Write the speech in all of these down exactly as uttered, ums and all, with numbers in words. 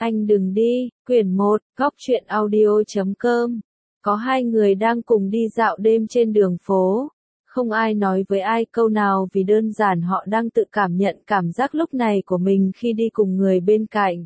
Anh đừng đi, quyển một, góc truyện audio chấm com. Có hai người đang cùng đi dạo đêm trên đường phố. Không ai nói với ai câu nào vì đơn giản họ đang tự cảm nhận cảm giác lúc này của mình khi đi cùng người bên cạnh.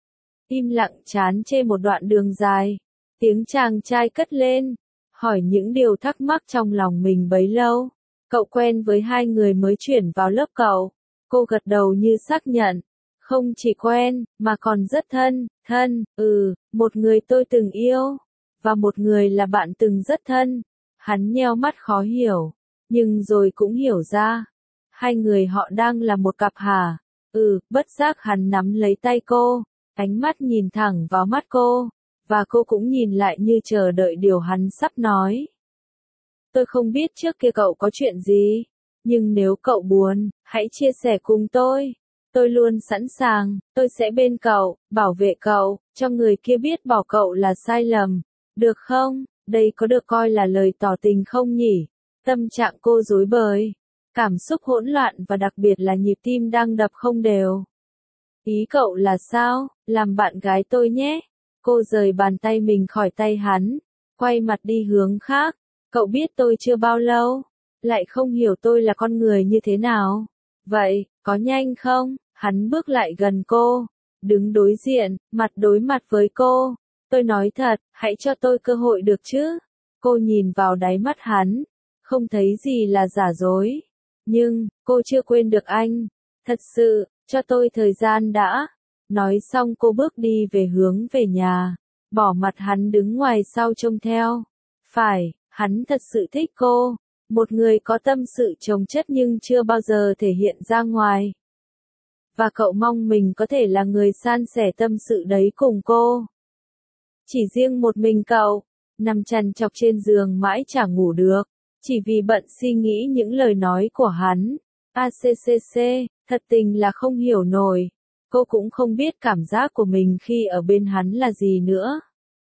Im lặng chán chê một đoạn đường dài. Tiếng chàng trai cất lên, hỏi những điều thắc mắc trong lòng mình bấy lâu. Cậu quen với hai người mới chuyển vào lớp cậu. Cô gật đầu như xác nhận. Không chỉ quen, mà còn rất thân, thân, ừ, một người tôi từng yêu, và một người là bạn từng rất thân. Hắn nheo mắt khó hiểu, nhưng rồi cũng hiểu ra. Hai người họ đang là một cặp hả? Ừ, bất giác hắn nắm lấy tay cô, ánh mắt nhìn thẳng vào mắt cô, và cô cũng nhìn lại như chờ đợi điều hắn sắp nói. Tôi không biết trước kia cậu có chuyện gì, nhưng nếu cậu buồn, hãy chia sẻ cùng tôi. Tôi luôn sẵn sàng, tôi sẽ bên cậu, bảo vệ cậu, cho người kia biết bỏ cậu là sai lầm. Được không? Đây có được coi là lời tỏ tình không nhỉ? Tâm trạng cô rối bời, cảm xúc hỗn loạn và đặc biệt là nhịp tim đang đập không đều. Ý cậu là sao? Làm bạn gái tôi nhé. Cô rời bàn tay mình khỏi tay hắn, quay mặt đi hướng khác. Cậu biết tôi chưa bao lâu, lại không hiểu tôi là con người như thế nào. Vậy, có nhanh không? Hắn bước lại gần cô, đứng đối diện, mặt đối mặt với cô. Tôi nói thật, hãy cho tôi cơ hội được chứ? Cô nhìn vào đáy mắt hắn, không thấy gì là giả dối. Nhưng, cô chưa quên được anh. Thật sự, cho tôi thời gian đã. Nói xong cô bước đi về hướng về nhà, bỏ mặt hắn đứng ngoài sau trông theo. Phải, hắn thật sự thích cô. Một người có tâm sự chồng chất nhưng chưa bao giờ thể hiện ra ngoài. Và cậu mong mình có thể là người san sẻ tâm sự đấy cùng cô. Chỉ riêng một mình cậu, nằm trằn trọc trên giường mãi chả ngủ được, chỉ vì bận suy nghĩ những lời nói của hắn. a xê xê xê, thật tình là không hiểu nổi. Cô cũng không biết cảm giác của mình khi ở bên hắn là gì nữa.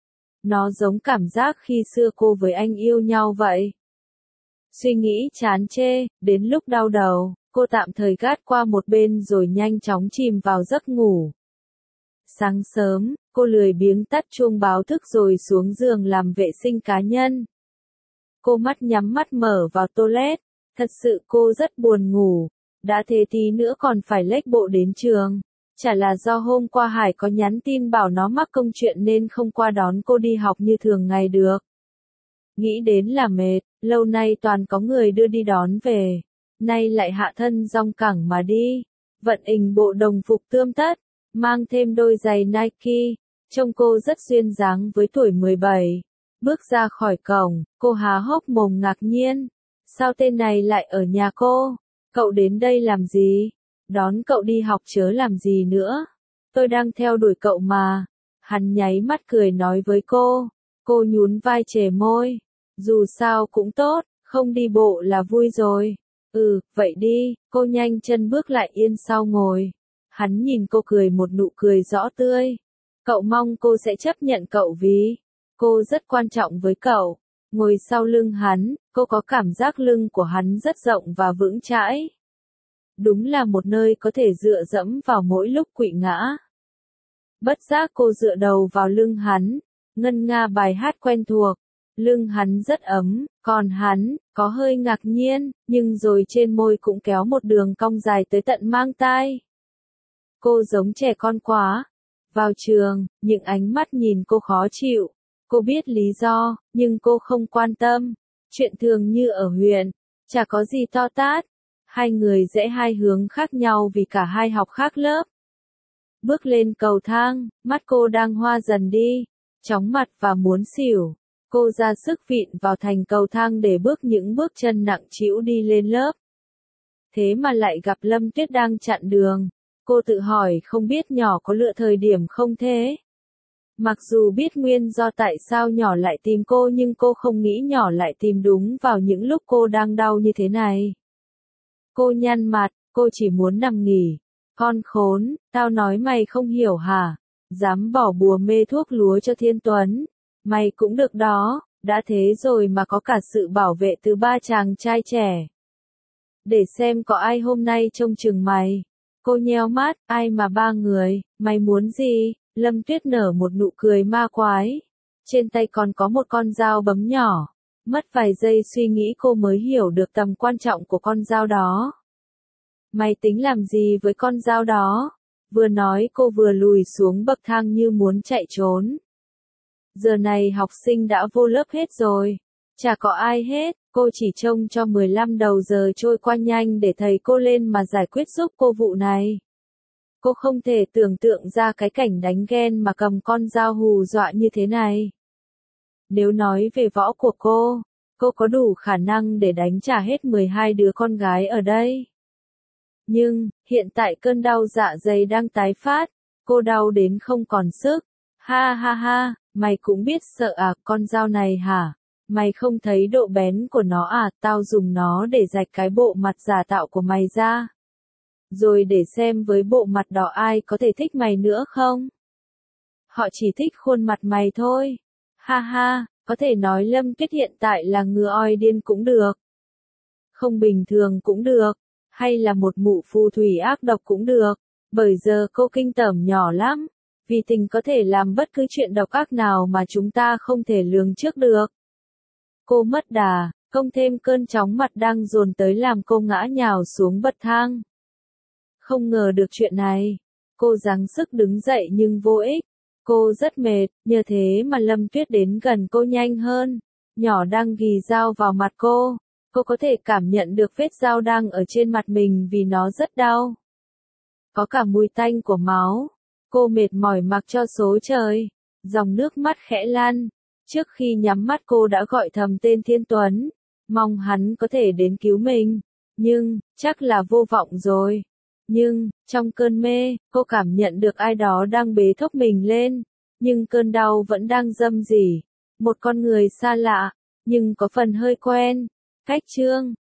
Nó giống cảm giác khi xưa cô với anh yêu nhau vậy. Suy nghĩ chán chê, đến lúc đau đầu, cô tạm thời gác qua một bên rồi nhanh chóng chìm vào giấc ngủ. Sáng sớm, cô lười biếng tắt chuông báo thức rồi xuống giường làm vệ sinh cá nhân. Cô mắt nhắm mắt mở vào toilet, thật sự cô rất buồn ngủ, đã thế tí nữa còn phải lếch bộ đến trường. Chả là do hôm qua Hải có nhắn tin bảo nó mắc công chuyện nên không qua đón cô đi học như thường ngày được. Nghĩ đến là mệt, lâu nay toàn có người đưa đi đón về, nay lại hạ thân rong cẳng mà đi. Vận ình bộ đồng phục tươm tất, mang thêm đôi giày Nike, trông cô rất duyên dáng với tuổi mười bảy. Bước ra khỏi cổng, cô há hốc mồm ngạc nhiên. Sao tên này lại ở nhà cô? Cậu đến đây làm gì? Đón cậu đi học chớ làm gì nữa? Tôi đang theo đuổi cậu mà. Hắn nháy mắt cười nói với cô. Cô nhún vai chề môi. Dù sao cũng tốt, không đi bộ là vui rồi. Ừ, vậy đi. Cô nhanh chân bước lại yên sau ngồi. Hắn nhìn cô cười một nụ cười rõ tươi. Cậu mong cô sẽ chấp nhận cậu vì cô rất quan trọng với cậu. Ngồi sau lưng hắn, cô có cảm giác lưng của hắn rất rộng và vững chãi. Đúng là một nơi có thể dựa dẫm vào mỗi lúc quỵ ngã. Bất giác cô dựa đầu vào lưng hắn, ngân nga bài hát quen thuộc. Lưng hắn rất ấm, còn hắn, có hơi ngạc nhiên, nhưng rồi trên môi cũng kéo một đường cong dài tới tận mang tai. Cô giống trẻ con quá. Vào trường, những ánh mắt nhìn cô khó chịu. Cô biết lý do, nhưng cô không quan tâm. Chuyện thường như ở huyện, chả có gì to tát. Hai người rẽ hai hướng khác nhau vì cả hai học khác lớp. Bước lên cầu thang, mắt cô đang hoa dần đi, chóng mặt và muốn xỉu. Cô ra sức vịn vào thành cầu thang để bước những bước chân nặng trĩu đi lên lớp. Thế mà lại gặp Lâm Tuyết đang chặn đường. Cô tự hỏi không biết nhỏ có lựa thời điểm không thế. Mặc dù biết nguyên do tại sao nhỏ lại tìm cô nhưng cô không nghĩ nhỏ lại tìm đúng vào những lúc cô đang đau như thế này. Cô nhăn mặt, cô chỉ muốn nằm nghỉ. Con khốn, tao nói mày không hiểu hả? Dám bỏ bùa mê thuốc lúa cho Thiên Tuấn. Mày cũng được đó, đã thế rồi mà có cả sự bảo vệ từ ba chàng trai trẻ. Để xem có ai hôm nay trông chừng mày. Cô nheo mắt, ai mà ba người, mày muốn gì? Lâm Tuyết nở một nụ cười ma quái. Trên tay còn có một con dao bấm nhỏ. Mất vài giây suy nghĩ cô mới hiểu được tầm quan trọng của con dao đó. Mày tính làm gì với con dao đó? Vừa nói cô vừa lùi xuống bậc thang như muốn chạy trốn. Giờ này học sinh đã vô lớp hết rồi. Chả có ai hết, cô chỉ trông cho mười lăm đầu giờ trôi qua nhanh để thầy cô lên mà giải quyết giúp cô vụ này. Cô không thể tưởng tượng ra cái cảnh đánh ghen mà cầm con dao hù dọa như thế này. Nếu nói về võ của cô, cô có đủ khả năng để đánh trả hết mười hai đứa con gái ở đây. Nhưng, hiện tại cơn đau dạ dày đang tái phát, cô đau đến không còn sức. Ha ha ha, mày cũng biết sợ à, con dao này hả? Mày không thấy độ bén của nó à, tao dùng nó để rạch cái bộ mặt giả tạo của mày ra. Rồi để xem với bộ mặt đó ai có thể thích mày nữa không? Họ chỉ thích khuôn mặt mày thôi. Ha ha, có thể nói Lâm Tuyết hiện tại là ngựa oi điên cũng được. Không bình thường cũng được. Hay là một mụ phù thủy ác độc cũng được. Bởi giờ cô kinh tởm nhỏ lắm. Vì tình có thể làm bất cứ chuyện độc ác nào mà chúng ta không thể lường trước được. Cô mất đà, không thêm cơn chóng mặt đang dồn tới làm cô ngã nhào xuống bậc thang. Không ngờ được chuyện này. Cô gắng sức đứng dậy nhưng vô ích. Cô rất mệt, nhờ thế mà Lâm Tuyết đến gần cô nhanh hơn. Nhỏ đang ghì dao vào mặt cô. Cô có thể cảm nhận được vết dao đang ở trên mặt mình vì nó rất đau. Có cả mùi tanh của máu. Cô mệt mỏi mặc cho số trời. Dòng nước mắt khẽ lan. Trước khi nhắm mắt cô đã gọi thầm tên Thiên Tuấn. Mong hắn có thể đến cứu mình. Nhưng, chắc là vô vọng rồi. Nhưng, trong cơn mê, cô cảm nhận được ai đó đang bế thốc mình lên. Nhưng cơn đau vẫn đang râm rỉ. Một con người xa lạ, nhưng có phần hơi quen. Cách chương